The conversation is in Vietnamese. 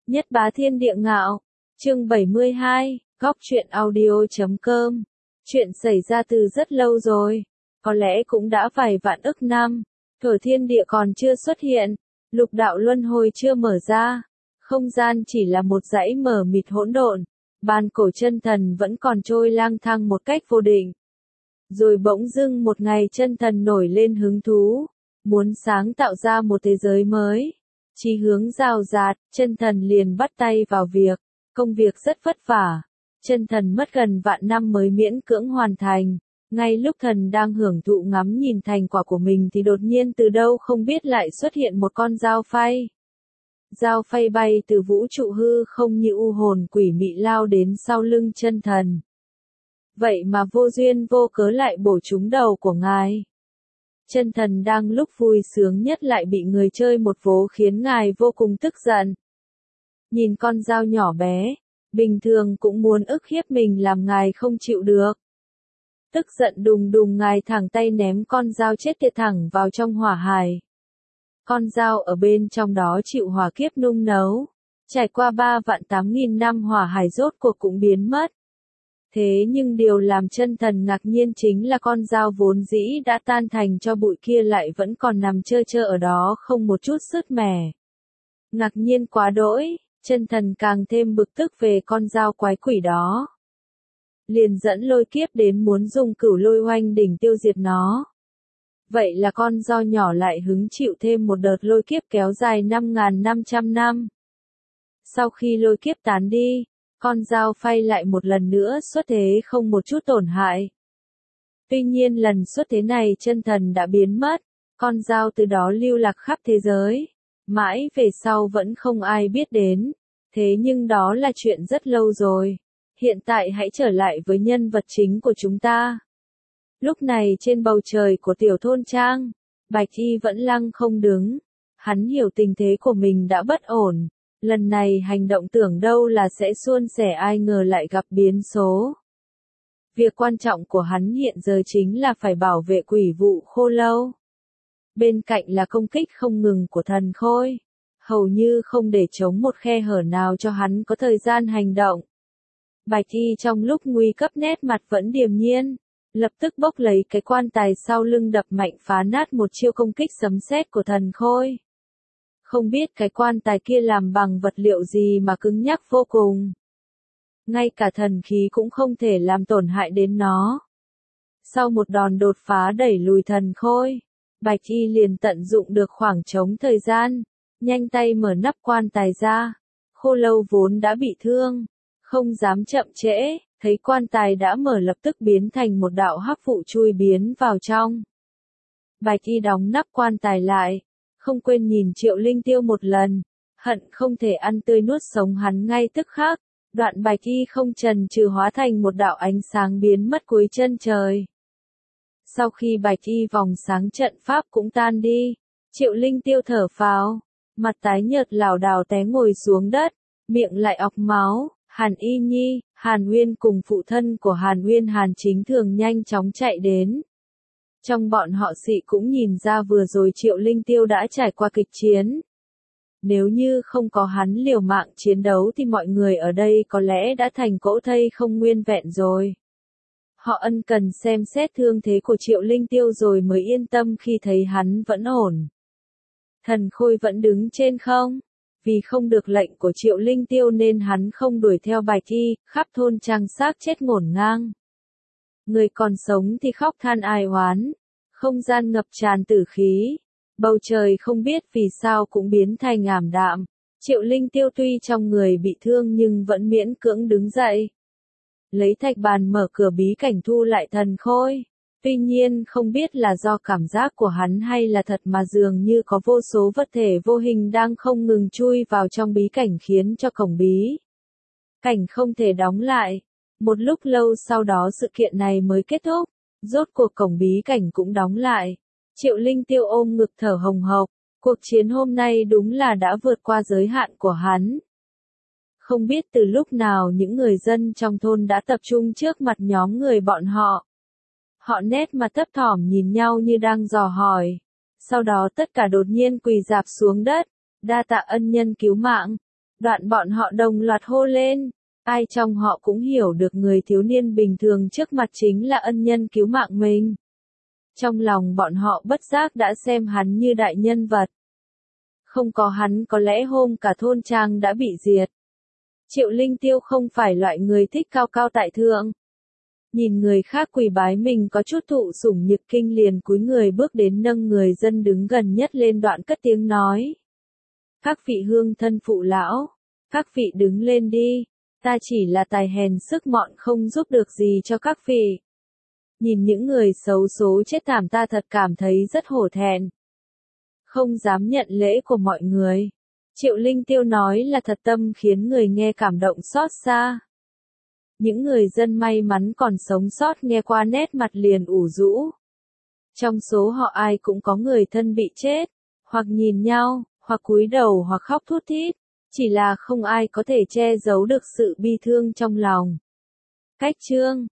Nhất bá thiên địa ngạo, chương 72, góc truyện audio.com. Chuyện xảy ra từ rất lâu rồi, có lẽ cũng đã vài vạn ức năm, thuở thiên địa còn chưa xuất hiện, lục đạo luân hồi chưa mở ra, không gian chỉ là một dãy mờ mịt hỗn độn, bàn cổ chân thần vẫn còn trôi lang thang một cách vô định. Rồi bỗng dưng một ngày chân thần nổi lên hứng thú, muốn sáng tạo ra một thế giới mới. Chí hướng rào rạt, chân thần liền bắt tay vào việc, công việc rất vất vả. Chân thần mất gần vạn năm mới miễn cưỡng hoàn thành. Ngay lúc thần đang hưởng thụ ngắm nhìn thành quả của mình thì đột nhiên từ đâu không biết lại xuất hiện một con dao phay. Dao phay bay từ vũ trụ hư không như u hồn quỷ mị lao đến sau lưng chân thần. Vậy mà vô duyên vô cớ lại bổ trúng đầu của ngài. Chân thần đang lúc vui sướng nhất lại bị người chơi một vố khiến ngài vô cùng tức giận. Nhìn con dao nhỏ bé, bình thường cũng muốn ức hiếp mình làm ngài không chịu được. Tức giận đùng đùng ngài thẳng tay ném con dao chết tiệt thẳng vào trong hỏa hải. Con dao ở bên trong đó chịu hỏa kiếp nung nấu. Trải qua 3.800.000 năm hỏa hải rốt cuộc cũng biến mất. Thế nhưng điều làm chân thần ngạc nhiên chính là con dao vốn dĩ đã tan thành cho bụi kia lại vẫn còn nằm trơ trơ ở đó không một chút sứt mẻ. Ngạc nhiên quá đỗi, chân thần càng thêm bực tức về con dao quái quỷ đó. Liền dẫn lôi kiếp đến muốn dùng cửu lôi oanh đỉnh tiêu diệt nó. Vậy là con dao nhỏ lại hứng chịu thêm một đợt lôi kiếp kéo dài 5.500 năm. Sau khi lôi kiếp tán đi, con dao phay lại một lần nữa xuất thế không một chút tổn hại. Tuy nhiên lần xuất thế này chân thần đã biến mất, con dao từ đó lưu lạc khắp thế giới. Mãi về sau vẫn không ai biết đến, thế nhưng đó là chuyện rất lâu rồi. Hiện tại hãy trở lại với nhân vật chính của chúng ta. Lúc này trên bầu trời của tiểu thôn trang, Bạch Y vẫn lăng không đứng. Hắn hiểu tình thế của mình đã bất ổn. Lần này hành động tưởng đâu là sẽ suôn sẻ ai ngờ lại gặp biến số. Việc quan trọng của hắn hiện giờ chính là phải bảo vệ quỷ vụ khô lâu. Bên cạnh là công kích không ngừng của thần khôi. Hầu như không để chống một khe hở nào cho hắn có thời gian hành động. Bạch Y trong lúc nguy cấp nét mặt vẫn điềm nhiên. Lập tức bốc lấy cái quan tài sau lưng đập mạnh phá nát một chiêu công kích sấm sét của thần khôi. Không biết cái quan tài kia làm bằng vật liệu gì mà cứng nhắc vô cùng. Ngay cả thần khí cũng không thể làm tổn hại đến nó. Sau một đòn đột phá đẩy lùi thần khôi, Bạch Y liền tận dụng được khoảng trống thời gian, nhanh tay mở nắp quan tài ra. Khô lâu vốn đã bị thương, không dám chậm trễ, thấy quan tài đã mở lập tức biến thành một đạo hắc vụ chui biến vào trong. Bạch Y đóng nắp quan tài lại. Không quên nhìn Triệu Linh Tiêu một lần, hận không thể ăn tươi nuốt sống hắn ngay tức khắc. Đoạn Bạch Y không chần chừ hóa thành một đạo ánh sáng biến mất cuối chân trời. Sau khi Bạch Y vòng sáng trận pháp cũng tan đi, Triệu Linh Tiêu thở phào, mặt tái nhợt lảo đảo té ngồi xuống đất, miệng lại ọc máu. Hàn Y Nhi, Hàn Uyên cùng phụ thân của Hàn Uyên Hàn Chính Thường nhanh chóng chạy đến. Trong bọn họ Sị cũng nhìn ra vừa rồi Triệu Linh Tiêu đã trải qua kịch chiến. Nếu như không có hắn liều mạng chiến đấu thì mọi người ở đây có lẽ đã thành cỗ thây không nguyên vẹn rồi. Họ ân cần xem xét thương thế của Triệu Linh Tiêu rồi mới yên tâm khi thấy hắn vẫn ổn. Thần Khôi vẫn đứng trên không. Vì không được lệnh của Triệu Linh Tiêu nên hắn không đuổi theo Bạch Y, khắp thôn trang xác chết ngổn ngang. Người còn sống thì khóc than ai oán. Không gian ngập tràn tử khí. Bầu trời không biết vì sao cũng biến thành ảm đạm. Triệu Linh Tiêu tuy trong người bị thương nhưng vẫn miễn cưỡng đứng dậy. Lấy thạch bàn mở cửa bí cảnh thu lại thần khôi. Tuy nhiên không biết là do cảm giác của hắn hay là thật mà dường như có vô số vật thể vô hình đang không ngừng chui vào trong bí cảnh khiến cho cổng bí cảnh không thể đóng lại. Một lúc lâu sau đó sự kiện này mới kết thúc. Rốt cuộc cổng bí cảnh cũng đóng lại. Triệu Linh Tiêu ôm ngực thở hồng hộc. Cuộc chiến hôm nay đúng là đã vượt qua giới hạn của hắn. Không biết từ lúc nào những người dân trong thôn đã tập trung trước mặt nhóm người bọn họ. Họ nét mặt thấp thỏm nhìn nhau như đang dò hỏi. Sau đó tất cả đột nhiên quỳ rạp xuống đất. Đa tạ ân nhân cứu mạng. Đoạn bọn họ đồng loạt hô lên. Ai trong họ cũng hiểu được người thiếu niên bình thường trước mặt chính là ân nhân cứu mạng mình. Trong lòng bọn họ bất giác đã xem hắn như đại nhân vật. Không có hắn có lẽ hôm cả thôn trang đã bị diệt. Triệu Linh Tiêu không phải loại người thích cao cao tại thượng. Nhìn người khác quỳ bái mình có chút thụ sủng nhược kinh liền cúi người bước đến nâng người dân đứng gần nhất lên, đoạn cất tiếng nói. Các vị hương thân phụ lão, các vị đứng lên đi, ta chỉ là tài hèn sức mọn không giúp được gì cho các vị. Nhìn những người xấu số chết thảm ta thật cảm thấy rất hổ thẹn. Không dám nhận lễ của mọi người. Triệu Linh Tiêu nói là thật tâm khiến người nghe cảm động xót xa. Những người dân may mắn còn sống sót nghe qua nét mặt liền ủ rũ. Trong số họ ai cũng có người thân bị chết, hoặc nhìn nhau, hoặc cúi đầu hoặc khóc thút thít, chỉ là không ai có thể che giấu được sự bi thương trong lòng. Cách chương